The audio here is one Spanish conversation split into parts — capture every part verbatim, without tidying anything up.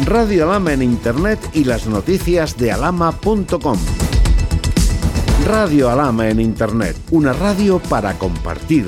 Radio Alhama en Internet y las noticias de alhama punto com. Radio Alhama en Internet, una radio para compartir.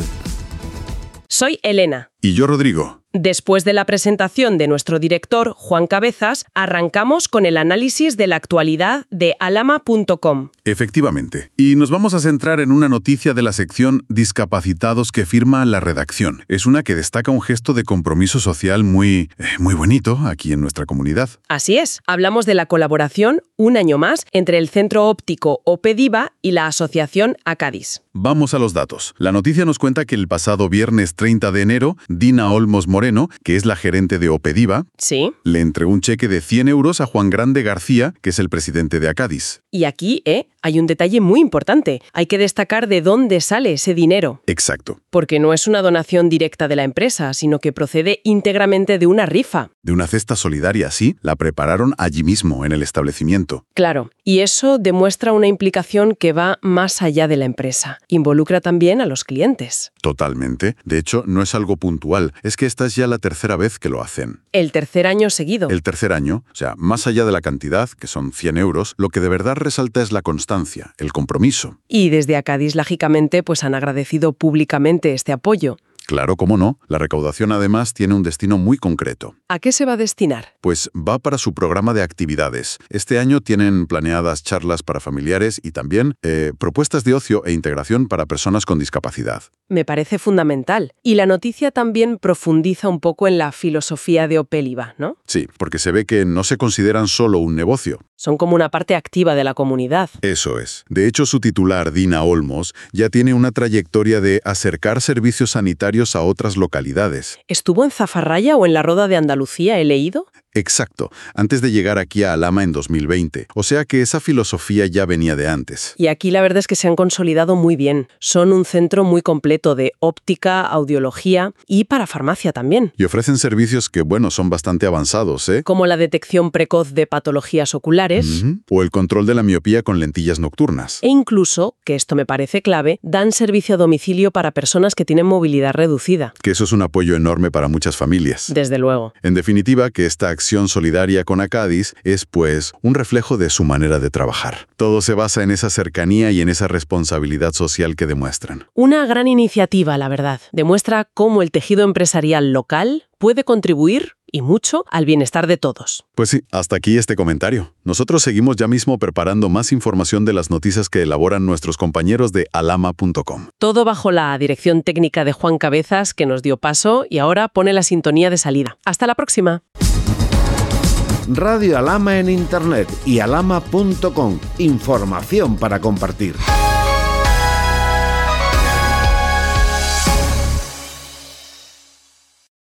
Soy Elena. Y yo, Rodrigo. Después de la presentación de nuestro director, Juan Cabezas, arrancamos con el análisis de la actualidad de alhama punto com. Efectivamente. Y nos vamos a centrar en una noticia de la sección Discapacitados que firma la redacción. Es una que destaca un gesto de compromiso social muy, eh, muy bonito aquí en nuestra comunidad. Así es. Hablamos de la colaboración, un año más, entre el Centro Óptico Opediva y la Asociación Acadis. Vamos a los datos. La noticia nos cuenta que el pasado viernes treinta de enero, Dina Olmos Moreno, que es la gerente de Opediva, ¿Sí? le entregó un cheque de cien euros a Juan Grande García, que es el presidente de Acadis. Y aquí, ¿eh? Hay un detalle muy importante. Hay que destacar de dónde sale ese dinero. Exacto. Porque no es una donación directa de la empresa, sino que procede íntegramente de una rifa. De una cesta solidaria, sí, la prepararon allí mismo, en el establecimiento. Claro, y eso demuestra una implicación que va más allá de la empresa. Involucra también a los clientes. Totalmente. De hecho, no es algo puntual. Es que esta es ya la tercera vez que lo hacen. El tercer año seguido. El tercer año, o sea, más allá de la cantidad, que son cien euros, lo que de verdad resalta es la constancia, el compromiso. Y desde Acadis, lógicamente, pues han agradecido públicamente este apoyo. Claro, cómo no. La recaudación, además, tiene un destino muy concreto. ¿A qué se va a destinar? Pues va para su programa de actividades. Este año tienen planeadas charlas para familiares y también eh, propuestas de ocio e integración para personas con discapacidad. Me parece fundamental. Y la noticia también profundiza un poco en la filosofía de Opediva, ¿no? Sí, porque se ve que no se consideran solo un negocio. Son como una parte activa de la comunidad. Eso es. De hecho, su titular, Dina Olmos, ya tiene una trayectoria de acercar servicios sanitarios a otras localidades. ¿Estuvo en Zafarraya o en la Roda de Andalucía, he leído? Exacto, antes de llegar aquí a Alhama en dos mil veinte. O sea que esa filosofía ya venía de antes. Y aquí la verdad es que se han consolidado muy bien. Son un centro muy completo de óptica, audiología y para farmacia también. Y ofrecen servicios que, bueno, son bastante avanzados, ¿eh? Como la detección precoz de patologías oculares. Uh-huh. O el control de la miopía con lentillas nocturnas. E incluso, que esto me parece clave, dan servicio a domicilio para personas que tienen movilidad reducida. Que eso es un apoyo enorme para muchas familias. Desde luego. En definitiva, que esta acción solidaria con Acadis es, pues, un reflejo de su manera de trabajar. Todo se basa en esa cercanía y en esa responsabilidad social que demuestran. Una gran iniciativa, la verdad. Demuestra cómo el tejido empresarial local puede contribuir, y mucho, al bienestar de todos. Pues sí, hasta aquí este comentario. Nosotros seguimos ya mismo preparando más información de las noticias que elaboran nuestros compañeros de alhama punto com. Todo bajo la dirección técnica de Juan Cabezas, que nos dio paso y ahora pone la sintonía de salida. ¡Hasta la próxima! Radio Alhama en Internet y alhama punto com. Información para compartir.